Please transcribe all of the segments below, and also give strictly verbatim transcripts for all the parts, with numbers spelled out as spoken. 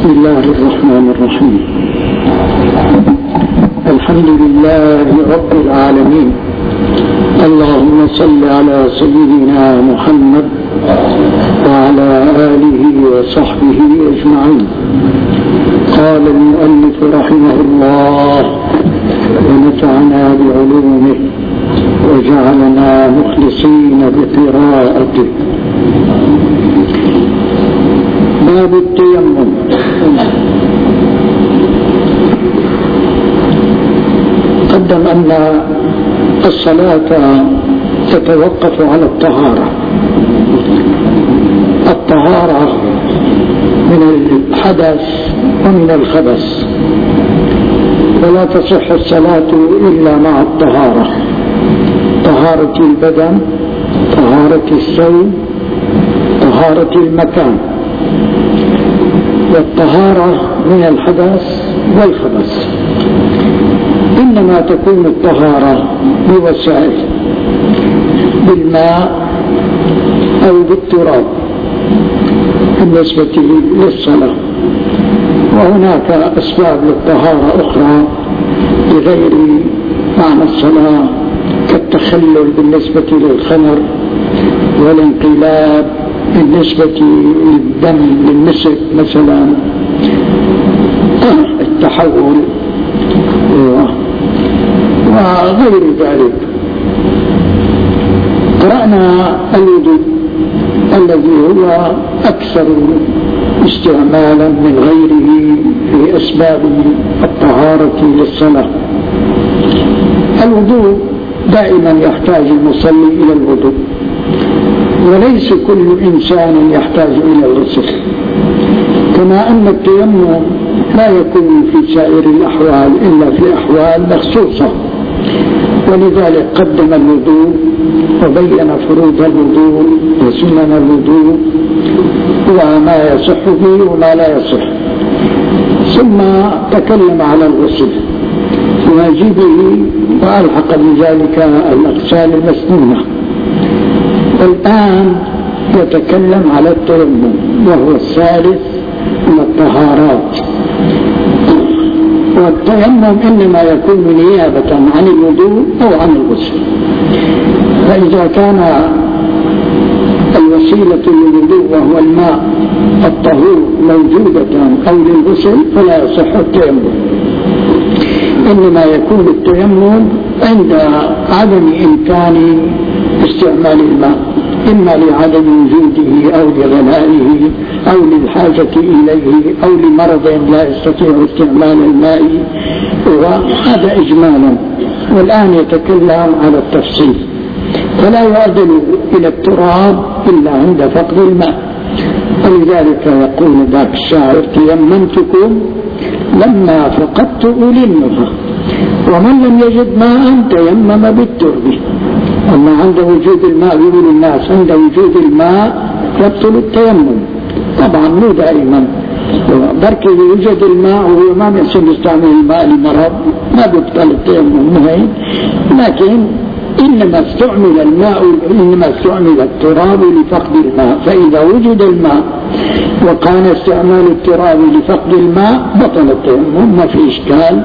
بسم الله الرحمن الرحيم. الحمد لله رب العالمين. اللهم صل على سيدنا محمد وعلى آله وصحبه أجمعين. قال المؤلف رحمه الله ونفعنا بعلومه وجعلنا مخلصين بقراءته. باب التيمم. قدم أن الصلاة تتوقف على الطهارة. الطهارة من الحدث ومن الخبث، ولا تصح الصلاة إلا مع الطهارة، طهارة البدن، طهارة الثوب، طهارة المكان. والطهارة من الحدث والخبث. إنما تكون الطهارة بوسائل، بالماء أو بالتراب بالنسبة للصلاة، وهناك أسباب للطهارة أخرى بغير معنى الصلاة، كالتخلل بالنسبة للخمر، والانقلاب بالنسبة للدم للنسك مثلا، التحول وغير ذلك. قرأنا الوضوء الذي هو أكثر استعمالا من غيره في أسباب الطهارة للصلاة. الوضوء دائما يحتاج المصلي إلى الوضوء، وليس كل إنسان يحتاج إلى الغسل، كما أن التيمم لا يكون في سائر الأحوال إلا في أحوال مخصوصة، ولذلك قدم الوضوء وبين فروض الوضوء وسنن الوضوء وما يصح به وما لا يصح، ثم تكلم على الغسل واجبه وألحق بذلك الأغسال المسنونة. والآن يتكلم على التيمم، وهو الثالث من الطهارات. والتيمم إنما يكون نيابة عن الوضوء أو عن الغسل، فإذا كان الوسيلة للوضوء وهو الماء الطهور موجودة أو للغسل فلا يصح التيمم. إنما يكون التيمم عند عدم إمكان استعمال الماء، إما لعدم وجوده أو لغلائه أو للحاجة إليه أو لمرض لا يستطيع استعمال الماء، وهذا إجمالا. والآن يتكلم على التفصيل، فلا يعدل إلى التراب إلا عند فقد الماء. ولذلك يقول ذاك الشاعر: تيممتكم لما فقدت ألمها، ومن لم يجد ماء تيمم بالترب. أما عند وجود الماء يقول الناس عند وجود الماء يبطل التيمم. طبعا مو دائما، بركي يوجد الماء وهو ما بيحسن يستعمل الماء لمرض ما بيبطل التيمم مهم، لكن إنما استعمل الماء إنما استعمل التراب لفقد الماء. فإذا وجد الماء وكان استعمال التراب لفقد الماء بطل التيمم، ما في إشكال.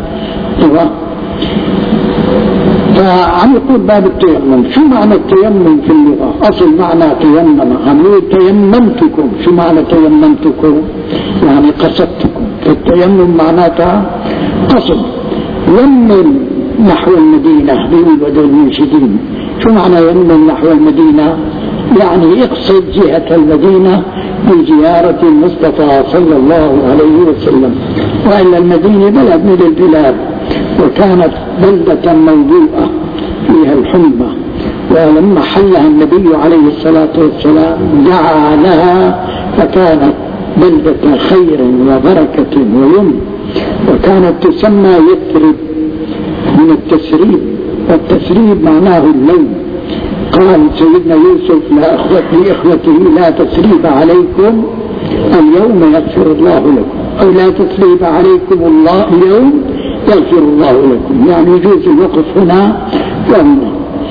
فعم يقول باب التيمم. شو معنى التيمم في اللغة؟ أصل معنى تيمم، عم يقول تيممتكم. شو معنى تيممتكم؟ يعني قصدتكم. فالتيمم معناتها قصد. يمن نحو المدينة بيقول بدل المنشدين. شو معنى يمن نحو المدينة؟ يعني اقصد جهة المدينة بزيارة المصطفى صلى الله عليه وسلم. وإلا المدينة بلد من البلاد، وكانت بلدة موضوعة فيها الحمى، ولما حلها النبي عليه الصلاة والسلام دعا لها فكانت بلدة خير وبركة ويمن، وكانت تسمى يثرب من التسريب، والتسريب معناه اللون. قال سيدنا يوسف لإخوته: لا تسريب عليكم اليوم يغفر الله لكم، أو لا تسريب عليكم الله اليوم يغفر الله لكم، يعني يجوز الوقف هنا وهنا.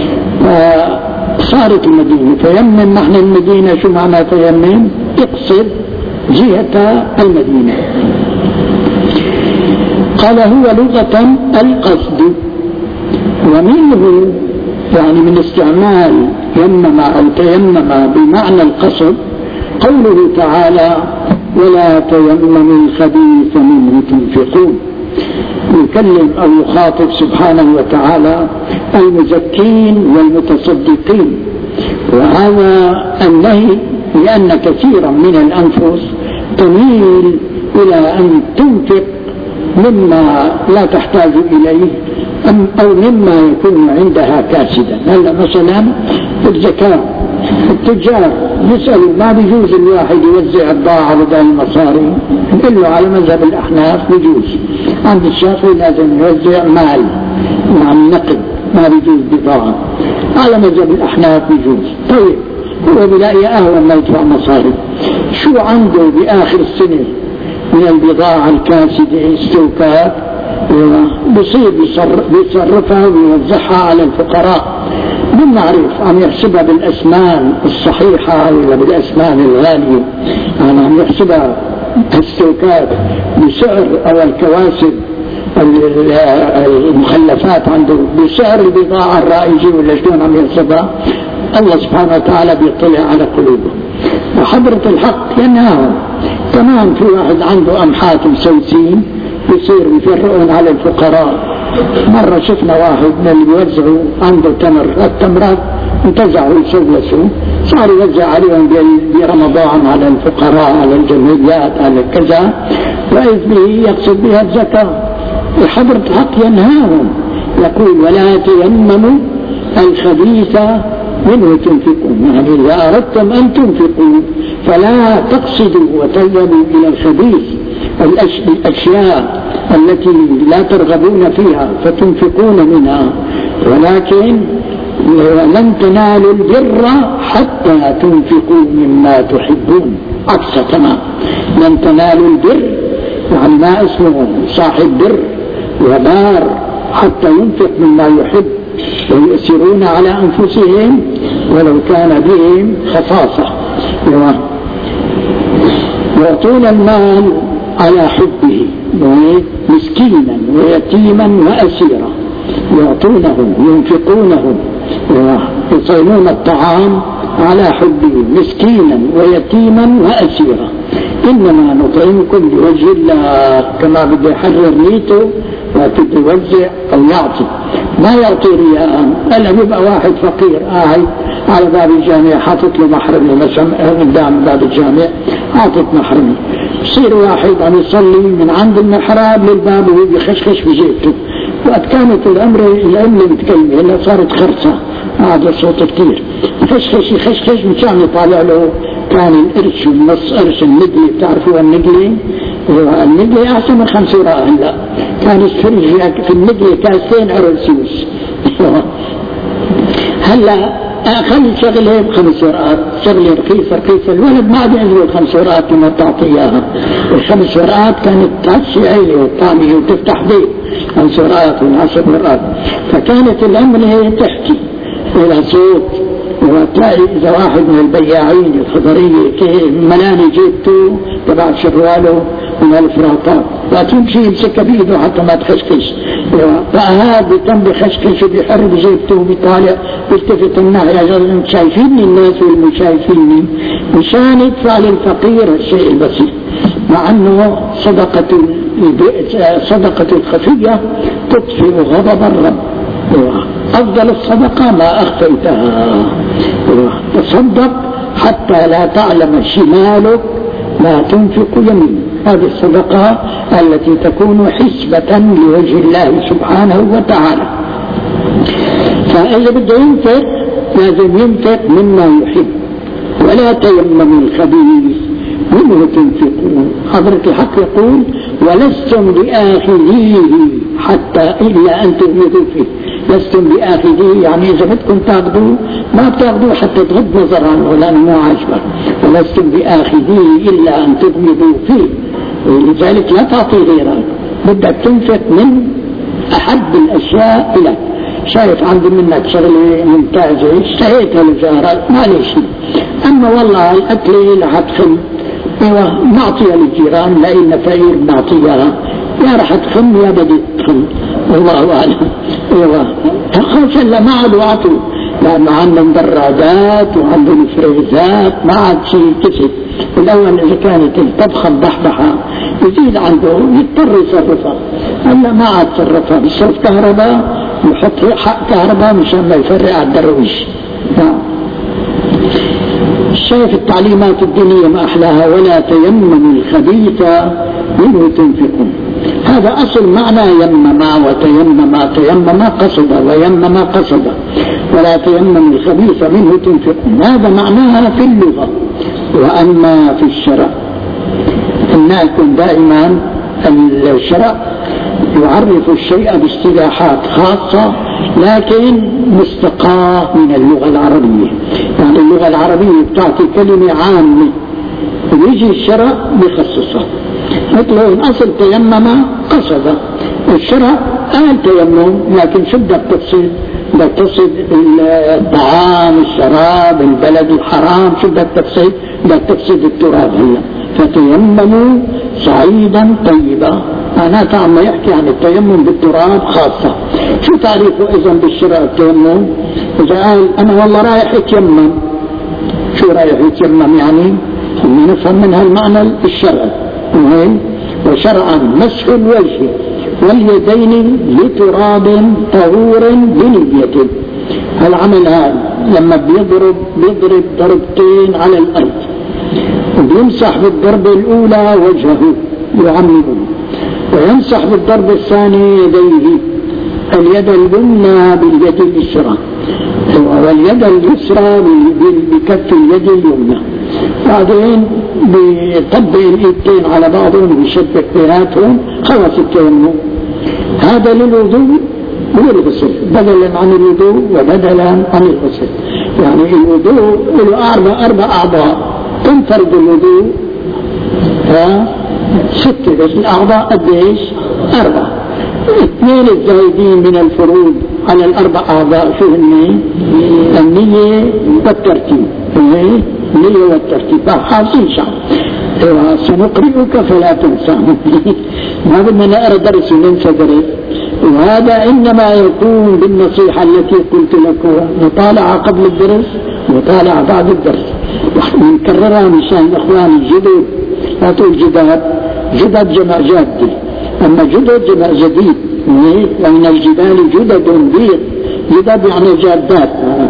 فصارت المدينة فيمن. نحن المدينة شو معنى تيمم؟ اقصد جهة المدينة. قال هو لغة القصد، ومنه يعني من استعمال يمم أو تيمم بمعنى القصد قوله تعالى ولا تيمموا الخبيث منه تنفقون، يكلم أو يخاطب سبحانه وتعالى المزكين والمتصدقين. وهذا النهي لأن كثيرا من الأنفس تميل إلى أن تنفق مما لا تحتاج إليه أو مما يكون عندها كاسدا. هلا مثلا الزكاة التجار يسألوا ما بيجوز الواحد يوزع البضاعة بدل المصاري، نقول له على مذهب الأحناف بيجوز، عند الشافعي لازم يوزع مال مع النقد، ما بيجوز بضاعة. على مذهب الأحناف بيجوز. طيب هو بلاقي أهون ما يدفع مصاري، شو عنده بآخر السنة من البضاعة الكاسدة استوكات بصير بيصرفها ويوزعها على الفقراء. من نعرف عم يحسبها بالأسنان الصحيحة ولا بالأسنان الغالية، يعني عم يحسبها الستوكات بسعر أو الكواسب المخلفات عنده بسعر البضاعة الرائجة ولا شلون عم يحسبها؟ الله سبحانه وتعالى بيطلع على قلوبهم. وحضرة الحق ينهاهم. تمام في واحد عنده أمحات مسوسين يصير يفرقون على الفقراء. مرة شفنا واحد من اللي بيوزعوا عنده تمر، التمرات انتزعوا يسوسوا، صار يوزع عليهم برمضان على الفقراء على الجمعيات على كذا، وإذ به يقصد بها الزكاة. حضرة الحق ينهاهم يقول ولا تيمموا الخبيث منه تنفقون، يعني إذا أردتم أن تنفقوا فلا تقصدوا وتيموا إلى الخبيث الأشياء التي لا ترغبون فيها فتنفقون منها، ولكن لن تنالوا البر حتى تنفقوا مما تحبون. عكس تمام، لن تنالوا البر يعني ما اسمه صاحب بر وبار حتى ينفق مما يحب، ويؤثرون على أنفسهم ولو كان بهم خصاصة، يعطون المال على حبه مسكينا ويتيما وأسيرا، يعطونهم ينفقونهم ويطعمون الطعام على حبه مسكينا ويتيما وأسيرا. إنما نطعمكم لوجه الله، كما بده يحرر نيته وبده يوزع أو يعطي، ما يعطي رياء. هلا بيبقى واحد فقير قاعد على باب الجامع حاطط له محرمي مثلا قدام باب الجامع حاطط محرمي، بصير واحد عم يصلي من عند المحراب للباب وهو بيخشخش بجيبته، وقت كانت الأمر الأمة متكلمة هلا صارت خرصة هذا صوت كتير، خشخش يخشخش مشان يطالع له كان القرش والنص قرش النقلي، بتعرفوا النقلي؟ النقلي أحسن من خمس وراء. هلا كان الفرج في النقلي كاستين عرسوس. هلا أقل شغلة بخمس ورقات، شغلة رخيصة رخيصة، الولد ما بيعجبه الخمس ورقات كما تعطي إياها. الخمس ورقات كانت تعشي عيلة والطعمية وتفتح بيت، خمس ورقات وعشر ورقات. فكانت الأمنة تحكي إلى صوت، وتلاقي إذا واحد من البياعين الخضرية ملاني جيبته تبع شرواله من الفراطات، فتمشي يمسكها بيده حتى ما تخشكش، فهذا تم بخشكش وبيحر بجيبته وبيطالع بيلتفت الناحية يا جل شايفيني الناس والمش شايفيني، مشان يدفع للفقير الشيء البسيط، مع أنه صدقة صدقة الخفية تطفئ غضب الرب. أفضل الصدقة ما أخفيتها، تصدق حتى لا تعلم شمالك ما تنفق يمينك. هذه الصدقة التي تكون حسبة لوجه الله سبحانه وتعالى. فإذا بده ينفق لازم ينفق مما يحب، ولا تيمموا الخبيث منه تنفقون. حضرة الحق يقول ولستم بآخذيه حتى إلا أن تغمضوا فيه. لستم بآخذيه يعني إذا بدكم تاخذوه ما بتاخذوه حتى تغض نظر عنه لأنه مو عاجبك، ولستم بآخذيه إلا أن تغمضوا فيه، ولذلك لا تعطي غيرك، بدك تنفق من أحب الأشياء إليك. شايف عندي منك شغلة ممتازة اشتهيتها لجارك معلش، أما والله الأكل لحد خل ايوه نعطيها للجيران لأن فقير نعطيها، يا راح تخم يا بدي تخم والله أعلم. ايوه خاصة لا ما عاد وعطوا، لأنه عندهم دراجات وعندهم فريزات، ما عاد شيء كسب. الأول إذا كانت الطبخة مبحبحة يزيد عنده يضطر يصرفها، هلا ما عاد صرفها، بصرف كهرباء يحط حق كهرباء مشان ما يفرق على الدرويش. شايف التعليمات الدينية ما أحلاها، ولا تيمموا الخبيث منه تنفقون. هذا أصل معنى يمما وتيمما، تيمما قصد ويمما قصد، ولا تيمموا الخبيث منه تنفقون، هذا معناها في اللغة. وأما في الشرع فلنكن دائما الشرع يعرف الشيء باصطلاحات خاصة لكن مستقاة من اللغة العربية. يعني اللغة العربية بتعطي كلمة عامة ويجي الشرع بيخصصها. مثل أصل تيمم قصد، الشرع قال تيمم لكن شو بدك تقصد؟ بدك تقصد الطعام، الشراب، البلد الحرام، شو بدك تقصد؟ بدك تقصد التراب. هلا فتيمموا صعيدا طيبا، معناتها عم يحكي عن التيمم بالتراب خاصة. شو تعريفه إذن بالشرع التيمم؟ إذا قال أنا والله رايح يتيمم، شو رايح يتيمم يعني؟ نفهم منها المعنى الشرعي. وشرعا مسح الوجه واليدين لتراب طهور بنية. العمل هذا لما بيضرب بيضرب ضربتين على الأرض وبيمسح بالضربة الأولى وجهه يعممه، ويمسح بالضربة الثانية يديه، اليد اليمنى باليد اليسرى واليد اليسرى بكف اليد اليمنى، بعدين بيطبق الايدين على بعضهم ويشبك بيناتهم، خلص التيمم. هذا للوضوء والغسل بدلا عن الوضوء وبدلا عن الغسل. يعني الوضوء له أربع أربع أعضاء، كم فرد الوضوء؟ ها ستة، بس الأعضاء قديش؟ أربع. اثنين الزايدين من الفروض على الأربع أعضاء شو هن؟ النية والترتيب. النية والترتيب حاصل شعر. سنقرئك فلا تنسى. ما بدنا نقرأ درس وننسى درس، وهذا إنما يكون بالنصيحة التي قلت لكم، مطالعة قبل الدرس مطالعة بعد الدرس، ونكررها مشان الإخوان الجدد. لا تقول جداد، جدد جمع جادة، أما جدد جمع جديد. ومن الجبال جدد بيض، جدد يعني جادات.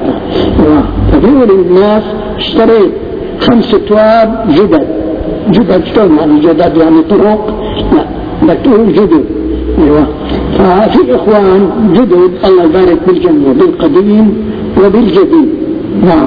فبيقول الناس اشتريت خمس تواب جدد. جدد شلون يعني جدد؟ يعني طرق؟ لا، بدك تقول جدد. ايوه، ففي اخوان جدد الله يبارك بالجميع، بالقديم وبالجديد. نعم،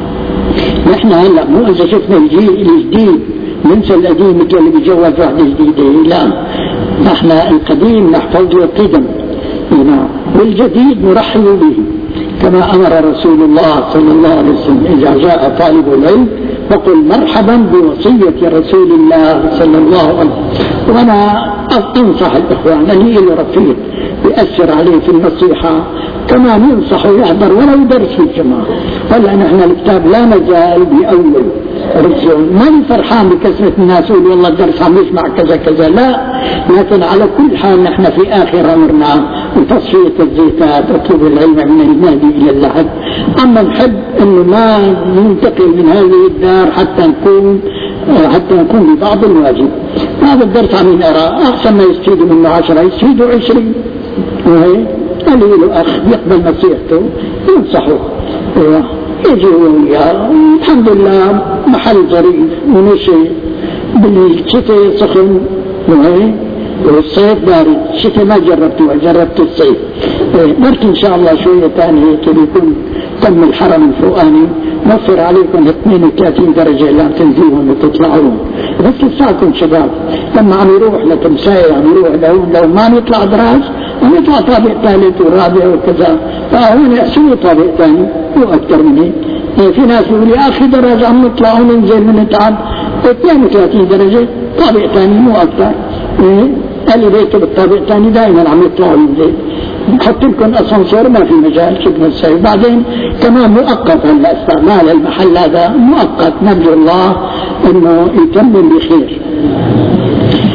نحن هلا مو اذا شفنا الجيل الجديد ننسى القديم مثل اللي بيتجوز واحدة جديدة، لا، نحن القديم نحفظ له قدم، نعم، والجديد نرحب به كما امر رسول الله صلى الله عليه وسلم اذا جاء طالب العلم فقل مرحبا بوصية رسول الله صلى الله عليه وسلم. وانا انصح الاخوان اللي له رفيق بيأثر عليه في النصيحة كما ننصح يحضر ولو درس في الجماعة. ولا نحن الكتاب لا نزال بأول رجل، ما فرحان بكثرة الناس يقول والله الدرس عم يسمع كذا كذا، لا، لكن على كل حال نحن في آخر أمرنا وتصفية الزيتات، اطلب العلم من المهدي إلى اللحد. أما نحب أنه ما ننتقل من هذه الدار حتى نكون حتى نكون ببعض الواجب. هذا الدرس عم يقرأ أحسن ما يستفيدوا منه عشرة يستفيدوا عشرين، وهي اللي له أخ يقبل نصيحته ينصحه. ايوه يجي وياه الحمد لله محل ظريف ونشي، بالشتاء سخن وهي والصيف بارد. الشتاء ما جربته، جربت الصيف. بركي ان شاء الله شوية ثانية هيك بيكون تم الحرم الفوقاني نوفر عليكم اثنين وثلاثين درجة اللي عم تنزلهم وتطلعون، بس لساكم شباب لما عم يروح لتمساية عم يروح لهون، لو ما نطلع دراج عم يطلع طابق ثالث ورابع وكذا، فهون يحسنوا طابق ثاني مو أكثر من هيك. في ناس يقول يا أخي درجة عم نطلع وننزل ونتعب، اثنين وثلاثين درجة طابق ثاني مو أكثر. قال لي بيته بالطابق الثاني دائما عم يطلع وينزل، نحط لكم اسانسير ما في مجال شبه السير. بعدين كمان مؤقت هلا استعمال المحل هذا مؤقت، نرجو الله انه يتمم بخير.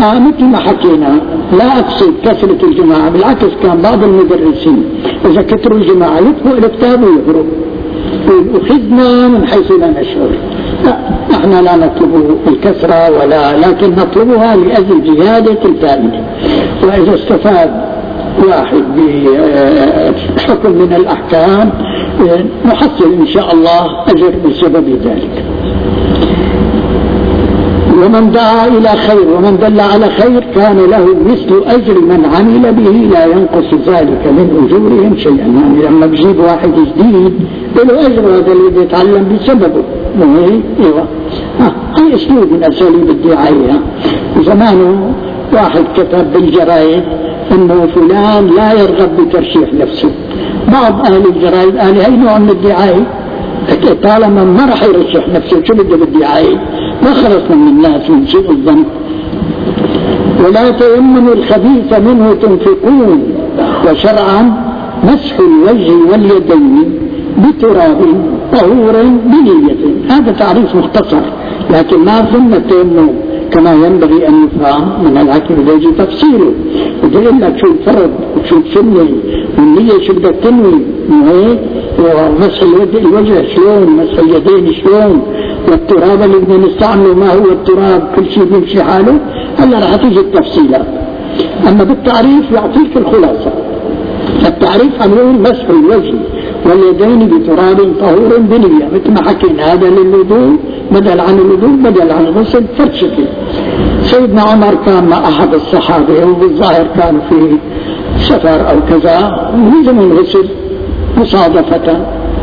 آه مثل ما حكينا لا أقصد كثرة الجماعة، بالعكس كان بعض المدرسين إذا كثروا الجماعة يطبقوا الكتاب ويهرب، أخذنا من حيث لا نشعر. لا، نحن لا نطلب الكثرة ولا، لكن نطلبها لأجل زيادة الفائدة. وإذا استفاد واحد بحكم من الأحكام نحصل إن شاء الله أجر بسبب ذلك. ومن دعا إلى خير ومن دل على خير كان له مثل أجر من عمل به لا ينقص ذلك من أجورهم شيئا. يعني لما بجيب واحد جديد له أجر، هذا اللي بيتعلم بسببه. ايوه هي اسلوب من اساليب الدعايه. زمانه واحد كتب بالجرايد انه فلان لا يرغب بترشيح نفسه. بعض اهل الجرايد قال هي نوع من الدعايه، طالما ما راح يرشح نفسه شو بده بالدعايه؟ ما خلصنا من الناس من سوء الظن. ولا تيمنوا الخبيث منه تنفقون، وشرعا مسح الوجه واليدين بتراب طهور بنية. هذا تعريف مختصر، لكن ما ثم التيمم كما ينبغي أن يفهم من الحكم يجي تفصيله، ويقول لك شو الفرض وشو السنة والنية شو بدك تنوي، ومسح الوجه شلون، مسح اليدين شلون، والتراب اللي بدنا نستعمله ما هو التراب، كل شيء بيمشي حاله. هلا رح تيجي التفصيلات. أما بالتعريف يعطيك الخلاصة. التعريف عم يقول مسح الوجه واليدين بتراب طهور بنية، مثل ما حكينا هذا للوضوء بدل عن الوضوء بدل عن الغسل فرشته. سيدنا عمر كان مع أحد الصحابة وبالظاهر كان في سفر أو كذا ولزم الغسل مصادفة،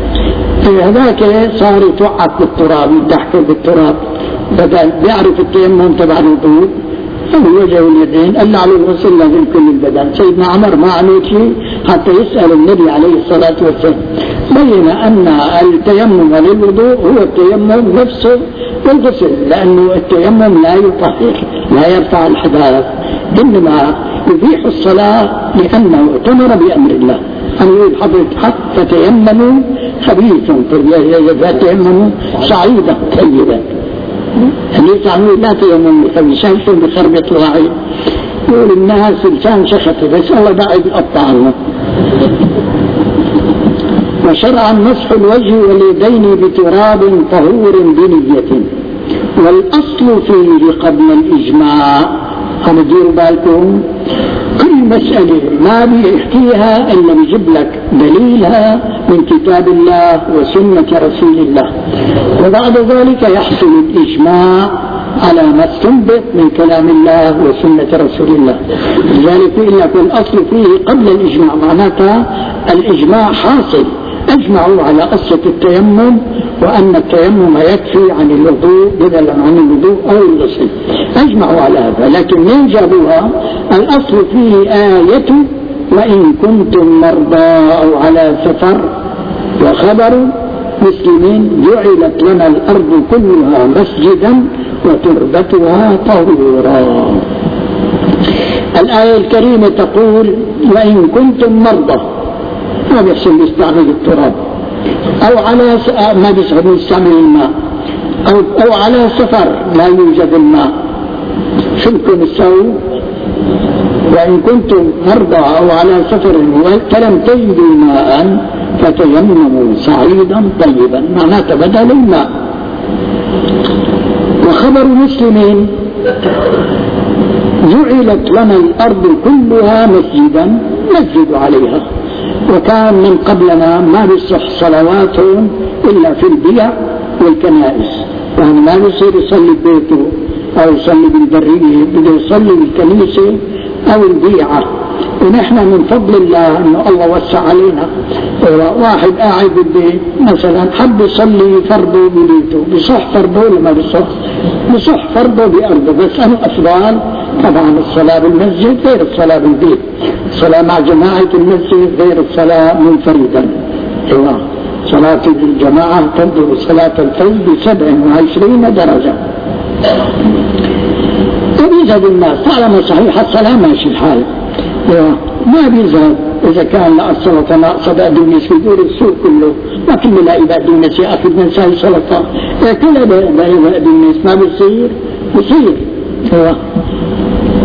هذاك صار يتوعك بالتراب يضحك بالتراب، بدل بيعرف التيمم تبع الوضوء الوجه واليدين قال على الغسل لازم كل البدن. سيدنا عمر ما عمل شيء حتى يسأل النبي عليه الصلاة والسلام، بين أن التيمم للوضوء هو التيمم نفسه والغسل، لأنه التيمم لا يطهر لا يرفع الحدث، إنما يبيح الصلاة لأنه ائتمر بأمر الله. أن يقول حضرتك فتيمموا خبيثا فتيمموا صعيدا طيبا، ليس عنه لا تيمموا خبيثا بخربة الوعي. يقول الناس لسان شخصي بس الله داعي بيقطع عنه. وشرعا مسح الوجه واليدين بتراب طهور بنية، والأصل فيه قبل الإجماع. هم ديروا بالكم كل مسألة ما بيحكيها إلا بيجيب لك دليلها من كتاب الله وسنة رسول الله، وبعد ذلك يحصل الإجماع على ما استنبط من كلام الله وسنة رسول الله. لذلك يقول لك الأصل فيه قبل الإجماع، معناتها الإجماع حاصل. أجمعوا على قصة التيمم وأن التيمم يكفي عن الوضوء بدلا عن الوضوء أو الغسل، أجمعوا على هذا. لكن من جابوها الأصل فيه آية وإن كنتم مرضى أو على سفر، وخبر مسلمين جعلت لنا الأرض كلها مسجدا وتربتها طهورا. الآية الكريمة تقول وإن كنتم مرضى، ما بيحسن يستعمل التراب، أو على س... ما بيحسن يستعمل الماء، أو, أو على سفر لا يوجد الماء، شو بدكم تسووا؟ وإن كنتم مرضى أو على سفر فلم تجدوا ماء فتيمموا صعيدا طيبا، معناته بدل الماء. وخبر مسلمين جعلت لنا الأرض كلها مسجدا نسجد عليها، وكان من قبلنا ما بيصح صلواتهم إلا في البيع والكنائس، يعني ما بيصير يصلي ببيته أو يصلي بالبرية، بده يصلي بالكنيسة أو البيعة. ونحن من فضل الله أنه الله وسع علينا، واحد قاعد بالبيت مثلا حب يصلي فرضه ببيته، بصح فرضه ولا ما بصح؟ بصح فرضه بأرضه، بس أنا أفضل طبعا الصلاة بالمسجد غير الصلاة بالبيت، الصلاة مع جماعة المسجد غير الصلاة منفردا. ايوه صلاة الجماعة تبدو صلاة الفجر بسبع وعشرين درجة. وبيزهد الناس طالما صحيح الصلاة ماشي الحال، ما بيزهد إذا كان السلطة ناقصة بقدونس بيدور السوق كله، ما كل لاقي بقدونس يا أخي بدنا نسوي سلطة كلها بقدونس، ما بيصير بيصير.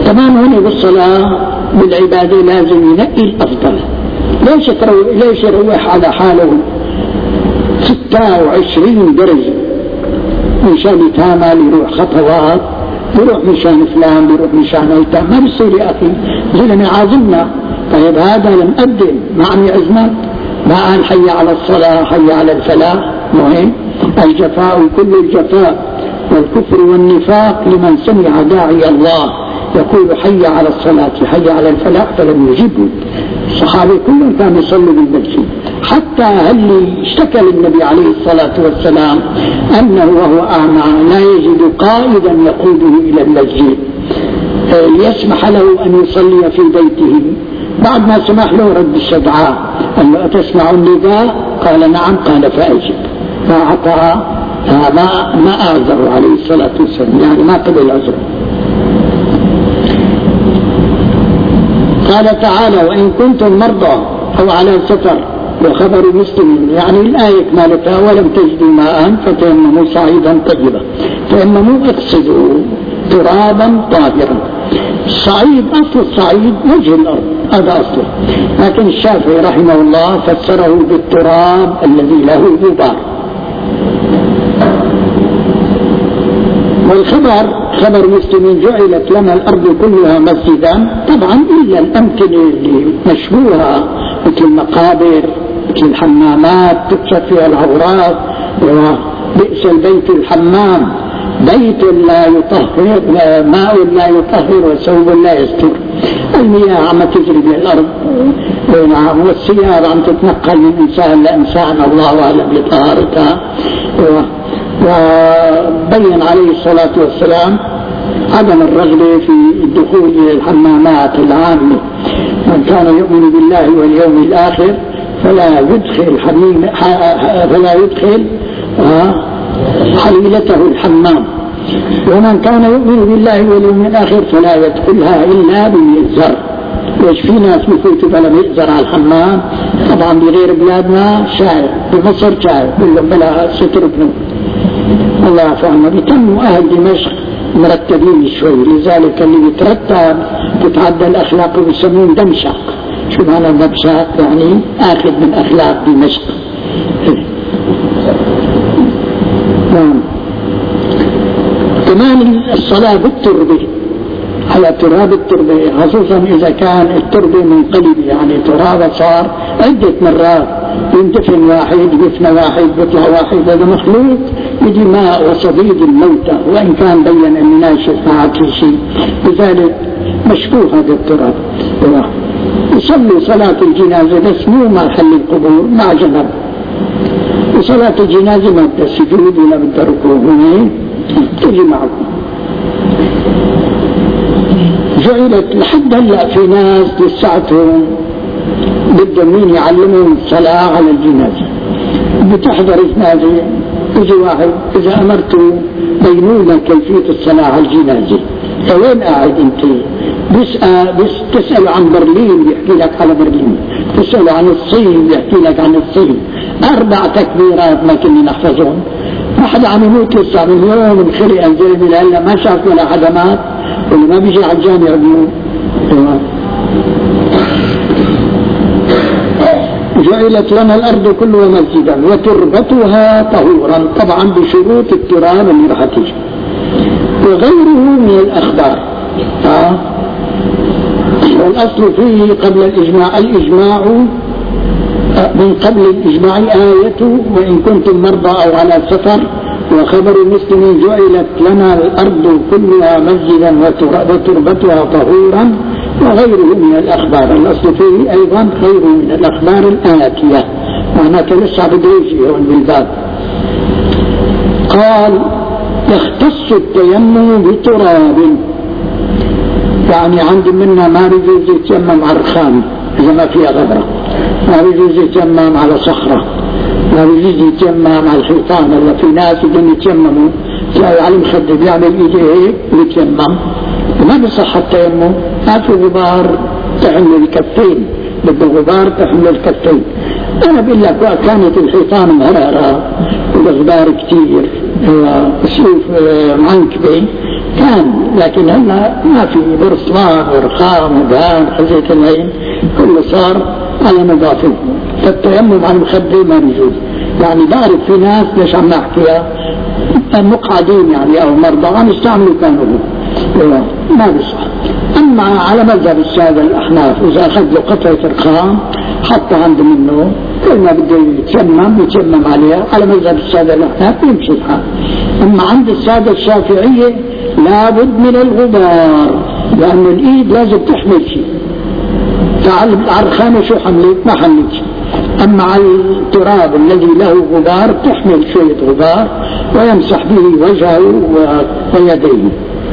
تمام. هنا بالصلاة بالعبادة لازم ينقي الأفضل. ليش ليش يروح على حاله ستة وعشرين درجة مشان يتعامل، يروح خطوات، يروح مشان فلان، يروح مشان ايتام؟ ما بيصير يا اخي، زلمة عازمنا. طيب هذا المقدم ما عم يعزمك، ما قال حي على الصلاة حي على الفلاح. مهم. الجفاء كل الجفاء والكفر والنفاق لمن سمع داعي الله يقول حي على الصلاة حي على الفلاح فلم يجبه. الصحابة كلهم كانوا يصلوا بالمسجد، حتى اللي اشتكى للنبي عليه الصلاة والسلام أنه وهو أعمى لا يجد قائدا يقوده إلى المسجد ليسمح له أن يصلي في بيته. بعد ما سمح له رد الشجعاء قال له أتسمع النداء؟ قال نعم. قال فأجب. فأعطى ما ما أعذر عليه الصلاة والسلام، يعني ما قبل عذره. قال تعالى وإن كنتم مرضى أو على سفر، وخبر مسلم، يعني الآية مالتها ولم تجدوا ماء فتيمموا صعيدا طيبا. تيمموا اقصدوا ترابا طاهرا. الصعيد أصل الصعيد وجه الأرض، هذا أصله، لكن الشافعي رحمه الله فسره بالتراب الذي له غبار. والخبر خبر مسلم جعلت لنا الأرض كلها مسجدا، طبعا إلا الأمكنة اللي مشبوهة مثل المقابر مثل الحمامات تكشف فيها العورات، وبئس البيت الحمام، بيت لا يطهر، ماء لا يطهر وثوب لا يستر. المياه عم تجري بالأرض والثياب عم تتنقل من إنسان لإنسان، الله أعلم بطهارتها. وبين عليه الصلاة والسلام عدم الرغبة في الدخول إلى الحمامات العامة. من كان يؤمن بالله واليوم الآخر فلا يدخل حميم فلا يدخل حليلته الحمام، ومن كان يؤمن بالله واليوم الآخر فلا يدخلها إلا بمئزر. ليش في ناس بيفوتوا بلا مئزر على الحمام؟ طبعا بغير بلادنا شاعر، بمصر شاعر بيقول بلا ستر ابنه. الله يعفو عنا. بيتموا أهل دمشق مرتبين شوي، لذلك اللي بيترتب تتعدى الأخلاق ويسمون دمشق. شو معنى دمشق؟ يعني آخذ من أخلاق دمشق. نعم. كمان الصلاة بالتربة على تراب التربة، خصوصا إذا كان التربة منقلبة، يعني تراب صار عدة مرات، يندفن واحد يدفن واحد بيطلع واحد، هذا مخلوق يجي ماء وصديد الموتى، وإن كان بين أن ناشف معك شيء، لذلك مشبوه هذا التراب. يصلوا صلاة الجنازة بس مو محل القبور، مع جنب. وصلاة الجنازة ما بدها سجود ولا بدها ركوع، هنا تجي معكم. جعلت لحد هلا في ناس لساتهم بدهم مين يعلمهم الصلاة على الجنازة. بتحضر جنازة يجي واحد إذا أمرته بينونا كيفية الصلاة على الجنازة، وين قاعد أنت؟ بيسأل بس تسأل عن برلين بيحكي لك على برلين، تسأل عن الصين بيحكي لك عن الصين. أربع تكبيرات ما كنا نحفظهم. ما حدا عم يموت لسه من يوم الخلق الزلمة لهلا ما شاف ولا حدا مات، واللي ما بيجي على الجامع بيموت. جعلت لنا الأرض كلها مسجدا وتربتها طهورا، طبعا بشروط التراب اللي راح تيجي، وغيره من الأخبار. ها والأصل فيه قبل الإجماع، الإجماع من قبل الإجماع آية وإن كنتم مرضى أو على سفر، وخبر مسلم جعلت لنا الأرض كلها مسجدا وتربتها طهورا، وغيره من الأخبار. الأصل فيه أيضا غيره من الأخبار الآتية، معناته لسه بده يجي هون بالباب. قال يختص التيمم بتراب، يعني عندي منا ما بيجوز يتيمم على الرخام إذا ما فيها غبرة، ما بيجوز يتيمم على صخرة، ما بيجوز يتيمم على الحيطان. ولا في ناس بدهم يتيمموا تلاقي على المخدة بيعمل ايده هيك ويتيمم، وما بصح التيمم. ما في غبار تحمل الكفين، بده غبار تحمل الكفين. انا بقول لك كانت الحيطان مهرهرة والغبار كتير، شوف معنكبة، كان، لكن هلا ما في برصلان ورخام ودهان خزيت العين، كله صار على نظافه. فالتيمم على المخدة ما بيجوز. يعني بعرف في ناس ليش عم نحكيها مقعدين يعني او مرضى عم يستعملوا كانوا ما بيصح. اما على مذهب الساده الاحناف اذا اخذ له قطعه رخام حطها عنده منه كل ما بده يتيمم يتيمم عليها، على مذهب الساده الاحناف يمشي الحال. اما عند الساده الشافعيه لابد من الغبار، لأن الإيد لازم تحمل شيء. فعلى الرخامة شو حملت؟ ما حملت شيء. أما على التراب الذي له غبار تحمل شوية غبار ويمسح به وجهه ويديه.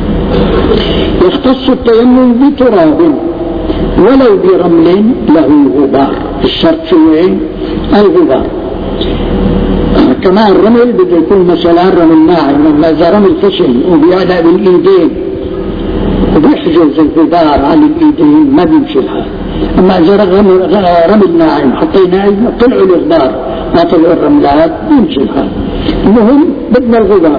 يختص التيمم بتراب ولو برمل له غبار. الشرط شو ايه؟ الغبار. كمان الرمل بده يكون مثلا رمل ناعم، لما اذا رمل خشن وبيعلق بالايدين وبيحجز الغبار على الايدين ما بيمشي الحال. اما اذا رمل, رمل ناعم حطيناه طلعوا الغبار ما طلعوا الرملات بيمشي الحال. المهم بدنا الغبار.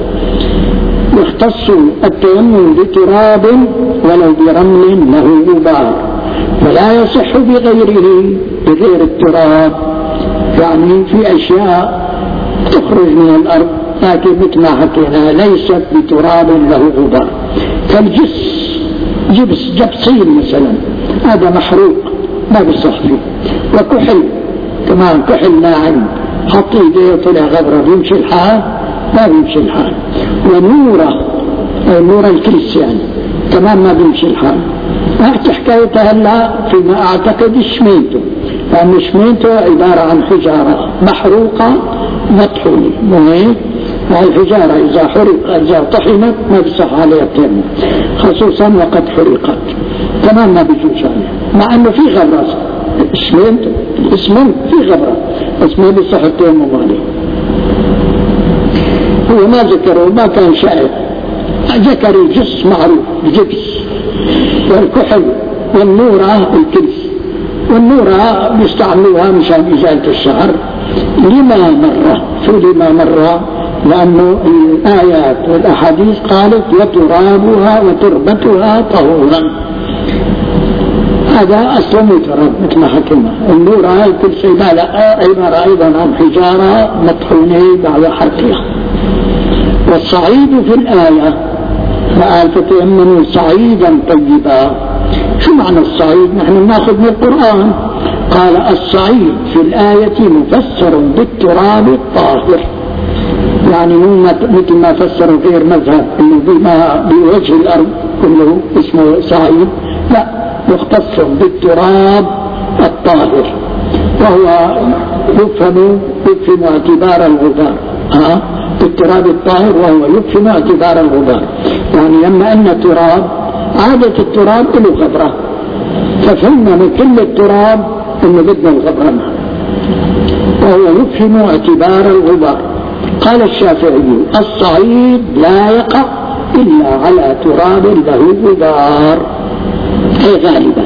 يختص التيمم بتراب ولو برمل له غبار، فلا يصح بغيره بغير التراب. يعني في اشياء تخرج من الأرض لكن مثل ما حكينا ليست بتراب له غبار، كالجس جبس جبصين مثلا هذا محروق ما بيصح فيه. وكحل كمان كحل ناعم حط ايديه وطلع غبره بيمشي الحال؟ ما بيمشي الحال. ونوره نور الكريس يعني كمان ما بيمشي الحال. هذه حكايتها هلا فيما اعتقد شميته، لأن شميته عبارة عن حجارة محروقة مطحونة، مهم والحجارة إذا حرق إذا طحنت ما بيصح عليها التيمم، خصوصا وقد حرقت كمان ما بيجوز عليها، مع أنه في غبرة شميته اسمه في غبرة بس ما بيصح التيمم عليه. هو ما ذكره ما كان شائع، ذكر الجس معروف الجبس والكحل والنورة الكلس. والنورة بيستعملوها مشان إزالة الشعر لما مرة. شو لما مرة؟ لأنه الآيات والأحاديث قالت وترابها وتربتها طهورا، هذا أصلا تراب مثل ما حكينا. النورة كل شيء عبارة أيضا عن حجارة مطحونة بعد حرقها. والصعيد في الآية فقال فتيمموا صعيدا طيبا. شو معنى الصعيد؟ نحن ناخذ من القرآن. قال الصعيد في الآية مفسر بالتراب الطاهر، يعني مو مثل ما فسروا غير مذهب انه بما بوجه الارض كله اسمه صعيد، لا مختص بالتراب الطاهر، وهو يفهم يفهم اعتبار الغبار. ها بالتراب الطاهر وهو يفهم اعتبار الغبار. يعني لما ان تراب عادة التراب له غبرة، ففهمنا من كل التراب انه بدنا الغبرة معنا، وهو يفهم اعتبار الغبار. قال الشافعي الصعيد لا يقع الا على تراب له غبار، اي غالبا.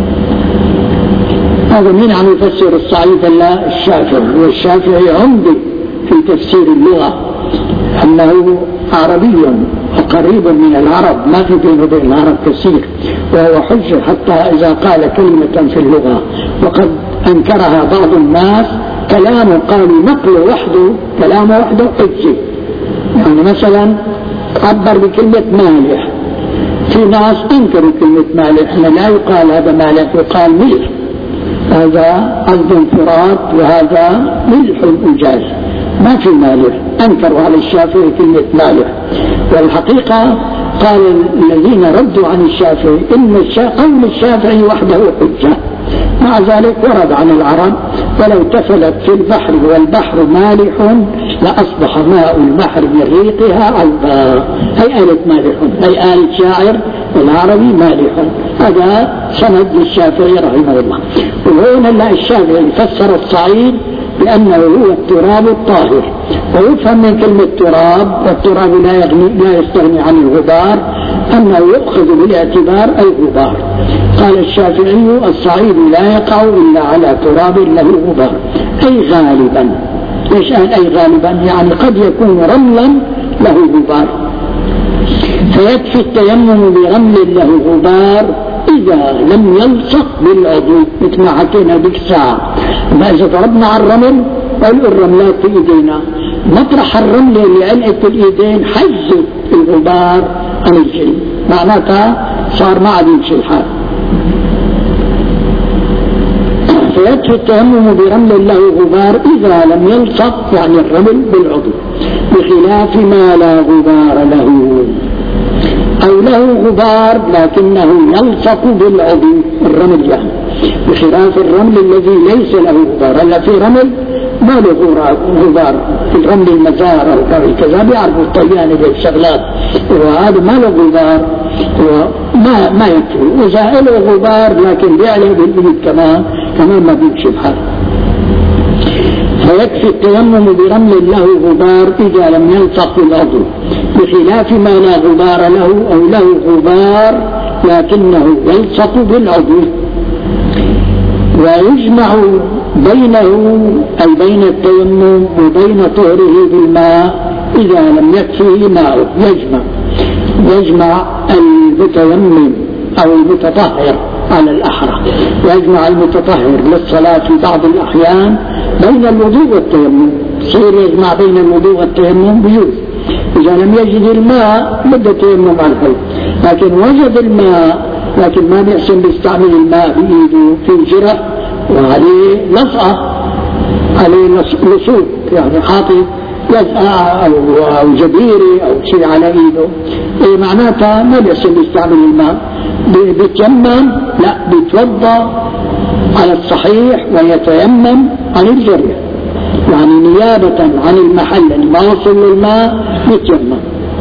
هذا مين عم يفسر الصعيد الا الشافعي؟ والشافعي عمده في تفسير اللغة، انه عربي وقريب من العرب، ما في بينه وبين العرب كثير، وهو حجة حتى إذا قال كلمة في اللغة وقد أنكرها بعض الناس كلامه قالوا نقله وحده كلامه وحده حجة. يعني مثلا عبر بكلمة مالح، في ناس انكروا كلمة مالح، لا يقال هذا مالح يقال ملح، هذا قصد انفراد وهذا ملح الإنجاز، ما في مالح. أنكروا على الشافعي كلمة مالح. والحقيقة قال الذين ردوا عن الشافعي إن قول الشافعي وحده حجة، مع ذلك ورد عن العرب ولو تفلت في البحر والبحر مالح لأصبح ماء البحر من ريقها عذبا. هي آلة مالح، هي آلة شاعر العربي مالح. هذا سند للشافعي رحمه الله. وهنا الشافعي فسر الصعيد لأنه هو التراب الطاهر، ويفهم من كلمة تراب والتراب لا يغني لا يستغني عن الغبار أنه يؤخذ بالاعتبار الغبار. قال الشافعي الصعيد لا يقع إلا على تراب له غبار، أي غالبا. ليش قال أي غالبا؟ يعني قد يكون رملا له غبار، فيكفي التيمم برمل له غبار إذا لم يلصق بالعضو، مثل ما حكينا بك ساعة. ما إذا ضربنا على الرمل قالوا الرملات في إيدينا، مطرح الرملة اللي علقت بالإيدين حجت الغبار عن الجلد، معناتها صار ما عاد يمشي الحال. فيكفي التيمم برمل له غبار إذا لم يلصق يعني الرمل بالعضو، بخلاف ما لا غبار له أو له غبار لكنه يلصق بالعضو الرمل يعني، بخلاف الرمل الذي ليس له غبار. هلا في رمل ما له غبار، في الرمل المزار أو كذا بيعرفوا الطيانة بالشغلات، وهذا ما له غبار وما ما يكفي. وإذا له غبار لكن بيعلى بالإيد كمان كمان ما بيمشي بحال. فيكفي التيمم برمل له غبار إذا لم يلصق بالعضو، بخلاف ما لا غبار له أو له غبار لكنه يلصق بالعضو. ويجمع بينه أي بين التيمم وبين طهره بالماء إذا لم يكفيه ماء. يجمع يجمع المتيمم أو المتطهر على الأحرى، يجمع المتطهر للصلاة في بعض الأحيان بين الوضوء والتيمم، صير يجمع بين الوضوء والتيمم بيوز. إذا لم يجد الماء بده تيمم على الحل، لكن وجد الماء لكن ما بيحسن بيستعمل الماء بإيده في جرح وعليه لصقة، عليه لصوق يعني حاطط لصقة أو, أو جبيرة أو شيء على إيده، إيه معناتها ما بيحسن بيستعمل الماء، بيتيمم لا بيتوضأ على الصحيح ويتيمم عن الجرح، يعني نيابة عن المحل اللي ما وصل للماء يتيمم.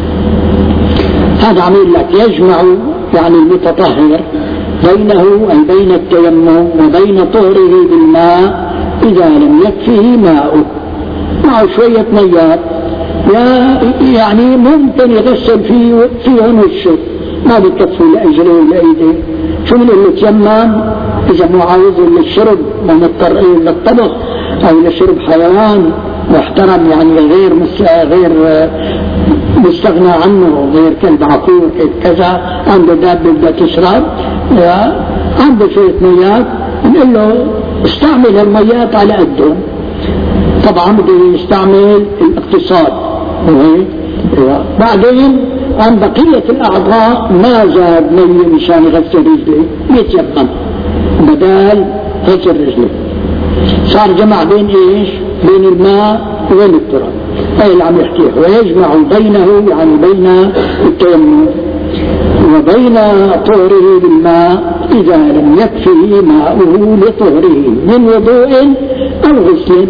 هذا عميل لك يجمع يعني المتطهر بينه أي بين التيمم وبين طهره بالماء إذا لم يكفه ماء، معه شوية ميات يعني ممكن يغسل فيه فيهن الشرب، ما بيكفوا لأجله ولأيديه. شو من اللي تيمم إذا مو عاوز للشرب ما مضطر للطبخ أو لشرب حيوان محترم يعني غير غير مستغنى عنه، غير كلب عقور كذا، عنده دابة بدها تشرب عنده شوية ميات، نقول له استعمل الميات على قدهم. طبعا بده يستعمل الاقتصاد بعدين عن بقية الأعضاء ما زاد مية مشان يغسل رجله يتيمم بدال غسل رجله، صار جمع بين ايش؟ بين الماء وبين التراب. هاي اللي عم يحكيه. ويجمع بينه يعني بين التيمم وبين طهره بالماء إذا لم يكفه ماؤه لطهره من وضوء أو غسل.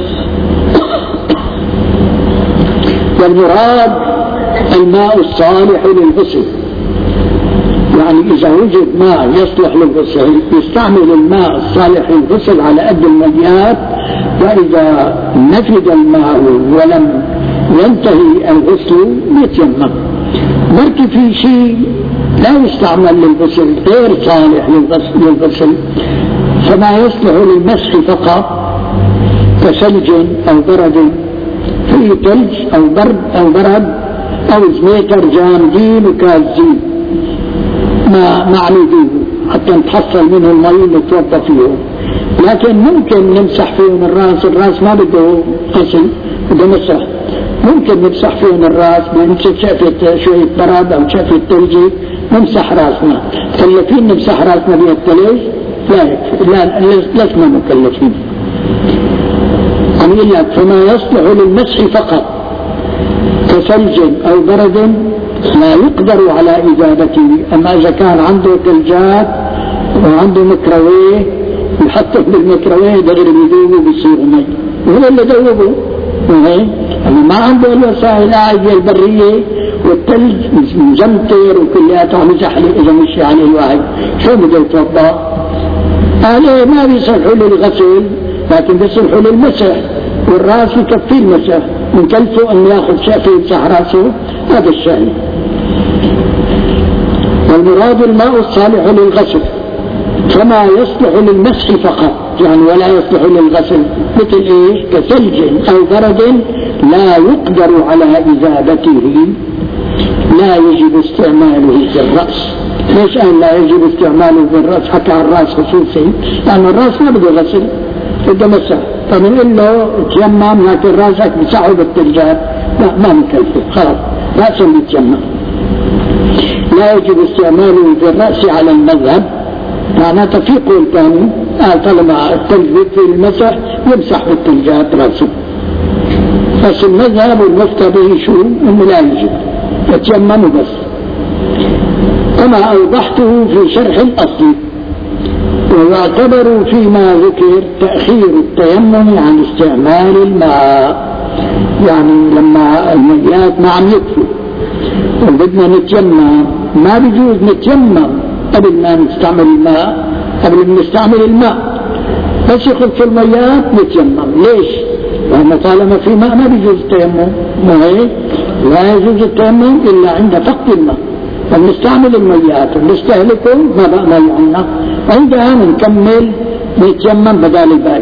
والمراد الماء الصالح للغسل، يعني إذا وجد ماء يصلح للغسل يستعمل الماء الصالح للغسل على قد الميات، وإذا نفد الماء ولم ينتهي الغسل يتيمم. بركي في شيء لا يستعمل للغسل غير صالح للغسل فما يصلح للمسح فقط كثلج أو برد، في ثلج أو برد أو برد أو زميتر جامدين وكازين ما معلومين حتى نتحصل منه المي نتوضا فيه، لكن ممكن نمسح فيهم الراس. الراس ما بده غسل بده مسح، ممكن نمسح فيهم الراس بنمسك شقفة شوية برد أو شقفة ثلجي نمسح راسنا. مكلفين نمسح راسنا بالثلج؟ لا يكفي، لا لسنا مكلفين. عم يقول لك فما يصلح للمسح فقط كثلج أو برد لا يقدر على إجابته. أما إذا كان عنده ثلجات وعنده ميكروويف يحطه بالميكروويف دغري بيذوبه بيصير مي، وهو اللي ذوبه. أما ما عنده الوسائل قاعد البرية والثلج مجمتر وكلياته عم يزحلق إذا مشي عليه الواحد شو بده يتوضأ؟ قال إيه ما بيصلحوا للغسل لكن بيصلحوا للمسح، والراس يكفي المسح، نكلفه أن يأخذ شقفة يمسح راسه. هذا الشأن. والمراد الماء الصالح للغسل فما يصلح للمسح فقط يعني ولا يصلح للغسل، مثل ايش؟ كثلج او برد لا يقدر على اذابته لا يجب استعماله في الرأس. ليش قال لا يجب استعماله في الرأس حتى على الرأس خصوصي؟ لأن الرأس ما بده غسل بده مسح، فبنقول له تيمم لكن راسك مسحه بالثلجات، لا ما مكلفه خلاص رأسا بيتيمم. لا يجب استعماله في الرأس على المذهب، معناته في قول ثاني قال طالما الثلج في المسح يمسح بالثلجات رأسه، بس المذهب والمفتى به شو؟ انه لا يجب يتيمم بس. كما أوضحته في شرح الأصل. ويعتبر فيما ذكر تأخير التيمم عن استعمال الماء، يعني لما الميات ما عم يكفي وبدنا نتيمم ما بيجوز نتيمم قبل ما نستعمل الماء، قبل ما نستعمل الماء بس يخلص الميات نتيمم. ليش؟ لأن طالما في ماء ما بيجوز التيمم، مو هيك؟ لا يجوز التيمم إلا عند فقد الماء، ونستعمل الميات ونستهلكه ما بقى ما عنا، عندها نكمل نتيمم بدال الباقي.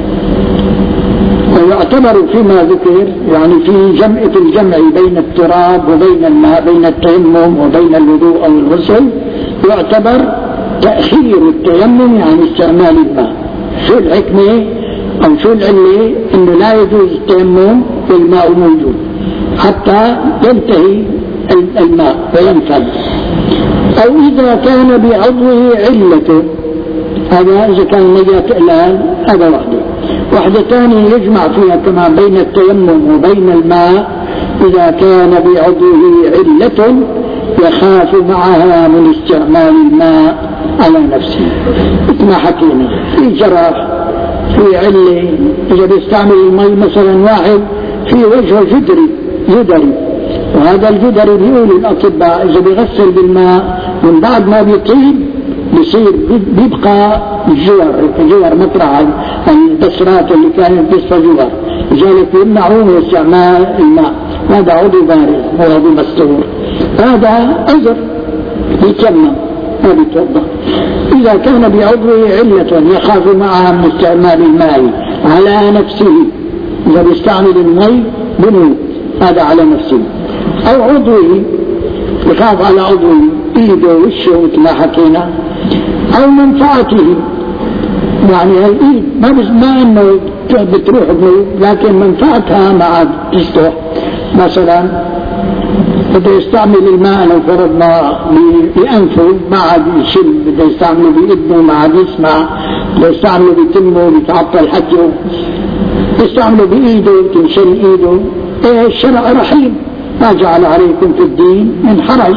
ويعتبر فيما ذكر يعني في جمع في الجمع بين التراب وبين الماء، بين التيمم وبين الوضوء أو الغسل، يعتبر تأخير التيمم عن استعمال الماء. شو الحكمة أو شو العلة؟ إنه لا يجوز التيمم والماء موجود حتى ينتهي الماء وينفذ، أو إذا كان بعضوه علته، هذا إذا كان المياه إعلان هذا وحده. وحدة ثانية يجمع فيها كمان بين التيمم وبين الماء إذا كان بعضوه علة يخاف معها من استعمال الماء على نفسه، مثل ما حكينا في جراح في علة إذا بيستعمل الماء مثلا واحد في وجهه جدري جدري، وهذا الجدري بيقول الأطباء إذا بيغسل بالماء من بعد ما بيطيب بيصير بيبقى الجوار الجوار مطرح البصرات اللي كانت بيصفى جوار، لذلك يمنعون استعمال الماء. هذا عضو بارز وعضو مستور، هذا عذر يتيمم ما بيتوضا. إذا كان بعضوه علة يخاف معها من استعمال الماء على نفسه، إذا بيستعمل الماء بموت هذا على نفسه، أو عضوه يخاف على عضوه إيده وشه مثل ما حكينا، أو منفعته، يعني الإيد ما بس ما إنه بتروح لكن منفعتها ما عاد تستوح. مثلا بده يستعمل الماء لو فرضنا بأنفه ما عاد يشم، بده يستعمله بإذنه ما عاد يسمع، بده يستعمله بتمه بيتعطل حكيه، يستعمله بإيده تنشل إيده. إيه الشرع رحيم ما جعل عليكم في الدين من حرج.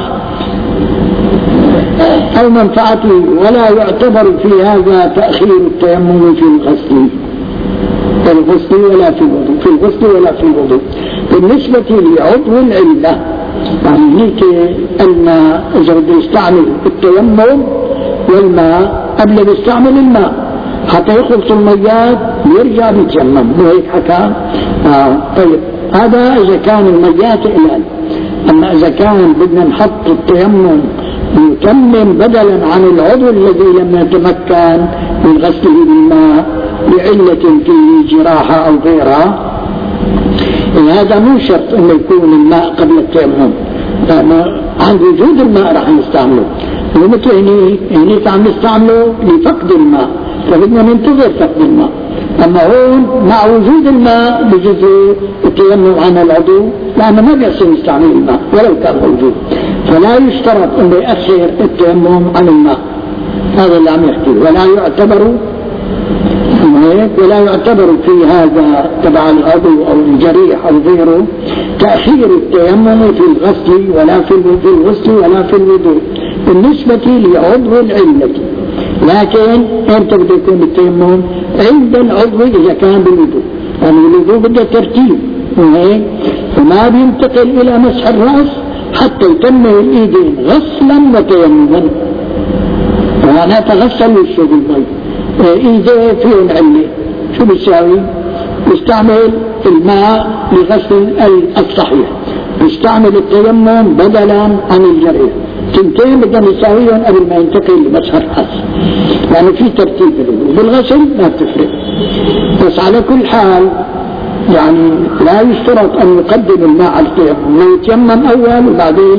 أو منفعته، ولا يعتبر في هذا تأخير التيمم في الغسل في الغسل ولا في الوضوء في الغسل ولا في الوضوء. بالنسبة لعضو العلة يعني هيك أن إذا بده يستعمل التيمم والماء قبل بيستعمل الماء حتى يخلص الميات يرجع بيتيمم، مو هيك حكى؟ آه طيب هذا إذا كان الميات إلال. أما إذا كان بدنا نحط التيمم يتمم بدلا عن العضو الذي لم يتمكن من غسله بالماء لعلة فيه جراحة أو غيرها، هذا مو شرط أن يكون الماء قبل التيمم، عند وجود الماء راح نستعمله. ومثل هنيك هنيك عم نستعمله لفقد الماء، فبدنا ننتظر فقد الماء. أما هون مع وجود الماء بجزء التيمم عن العضو، لأنه ما بيحسن نستعمل الماء ولو كان موجود، فلا يشترط أن يأخر التيمم عن الماء. هذا اللي عم يحكي. ولا يعتبر ولا يعتبر في هذا تبع العضو أو الجريح أو غيره تأخير التيمم في الغسل ولا في الغسل ولا في الوضوء بالنسبة لعضو العلة. لكن امتى بده يكون التيمم؟ عند العضو إذا كان بالوضوء، يعني الوضوء بده ترتيب وهيك، وما بينتقل إلى مسح الرأس حتى يتم الإيدين غسلا وتيمما. وأنا تغسل وشه بالماء، إيديه فيهم علة، شو بيساوي؟ بيستعمل الماء لغسل الصحيح، بيستعمل التيمم بدلا عن الجريح. تنتين بدنا نساويهم قبل ما ينتقل لمسح الرأس، يعني في ترتيب بالغسل ما بتفرق. بس على كل حال يعني لا يشترط أن يقدم الماء على التيمم، يتيمم أول وبعدين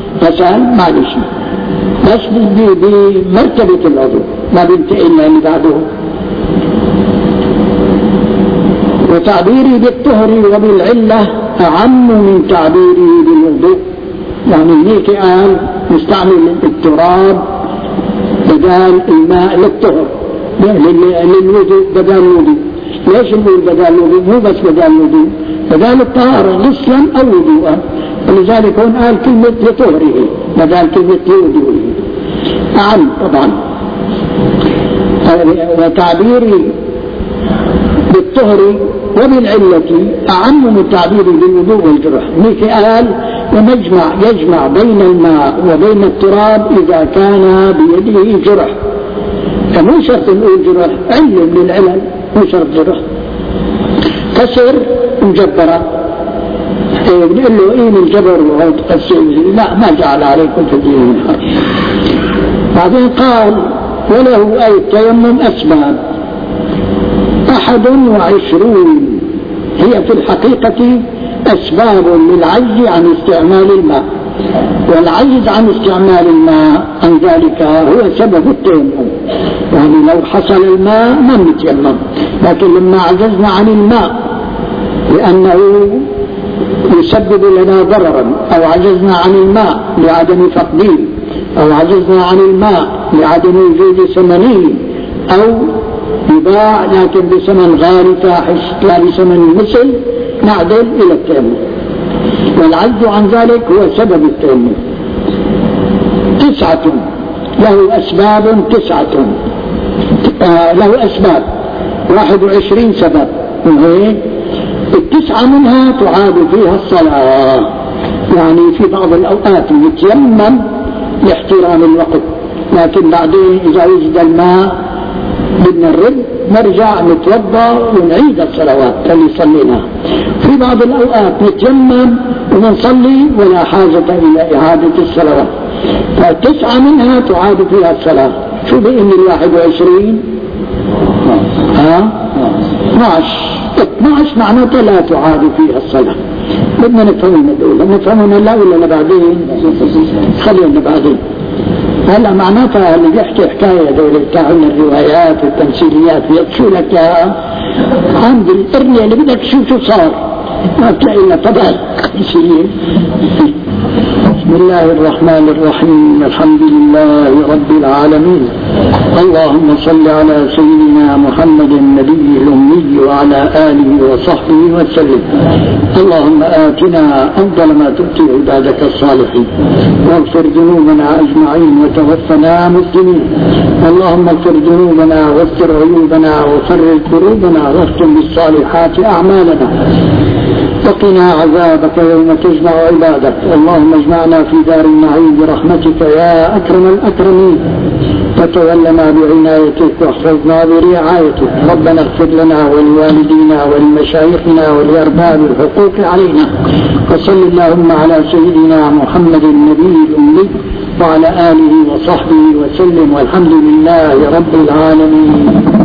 غسل ما له شيء، بس بمرتبة العضو ما بينتقل اللي بعده. وتعبيري بالطهر وبالعلة أعم من تعبيري بالوضوء. يعني هيك قال نستعمل التراب بدال الماء للطهر للوضوء بدال الوضوء. ليش نقول بدال الوضوء؟ مو بس بدال الوضوء، بدال الطهارة غسلا أو وضوءا، ولذلك هون قال كلمة لطهره بدال كلمة لوضوءه. أعم طبعا. وتعبيري بالطهر وبالعلة أعم من تعبيري بالوضوء والجرح. هيك قال ومجمع يجمع بين الماء وبين التراب إذا كان بيده جرح، فمو شرط نقول جرح، علة من العلل مو شرط جرح. كسر مجبرة إيه بنقول له إيه من جبر وهو تقسم، لا ما جعل عليكم في الدين من حرج. بعدين قال وله أي التيمم أسباب أحد وعشرون، هي في الحقيقة أسباب للعجز عن استعمال الماء، والعجز عن استعمال الماء عن ذلك هو سبب التيمم. يعني لو حصل الماء ما نتيمم، لكن لما عجزنا عن الماء لأنه يسبب لنا ضررا، أو عجزنا عن الماء لعدم فقده، أو عجزنا عن الماء لعدم وجود ثمنه، أو يباع لكن بثمن غالي فاحش لا بثمن المثل، نعدل إلى التيمم. والعجز عن ذلك هو سبب التيمم. تسعة له أسباب، تسعة آه له أسباب واحد وعشرين سبب، وهي التسعة منها تعاد فيها الصلاة. يعني في بعض الأوقات نتيمم لاحترام الوقت، لكن بعدين إذا وجد الماء بدنا نرد نرجع نتوضا ونعيد الصلوات اللي صليناها. في بعض الأوقات نتيمم ونصلي ولا حاجة إلى إعادة الصلوات، فتسعة منها تعاد فيها الصلاة. شو بإن الواحد وعشرين ها اثنى عشر معناته لا تعاد فيها الصلاة. بدنا نفهمها الأولى، نفهمها لا ولا بعدين؟ خلينا بعدين. هلا معناتها اللي بيحكي حكاية دول بتاعون الروايات والتمثيليات يقشوا لك يا عند القرية اللي بدك شو شو صار ما بتلاقي لنا طبعا يصير. بسم الله الرحمن الرحيم، الحمد لله رب العالمين، اللهم صل على سيدنا محمد النبي الأمي وعلى آله وصحبه وسلم. اللهم آتنا أفضل ما تؤتي عبادك الصالحين، واغفر ذنوبنا أجمعين وتوفنا مسلمين. اللهم اغفر ذنوبنا واستر عيوبنا وفرج كروبنا واختم بالصالحات أعمالنا، وقنا عذابك يوم تجمع عبادك. اللهم اجمعنا في دار النعيم برحمتك يا أكرم الأكرمين، وتولنا بعنايتك واحفظنا برعايتك. ربنا اغفر لنا ولوالدينا ولمشايخنا ولأرباب الحقوق علينا، وصل اللهم على سيدنا محمد النبي الأمي وعلى آله وصحبه وسلم، والحمد لله رب العالمين.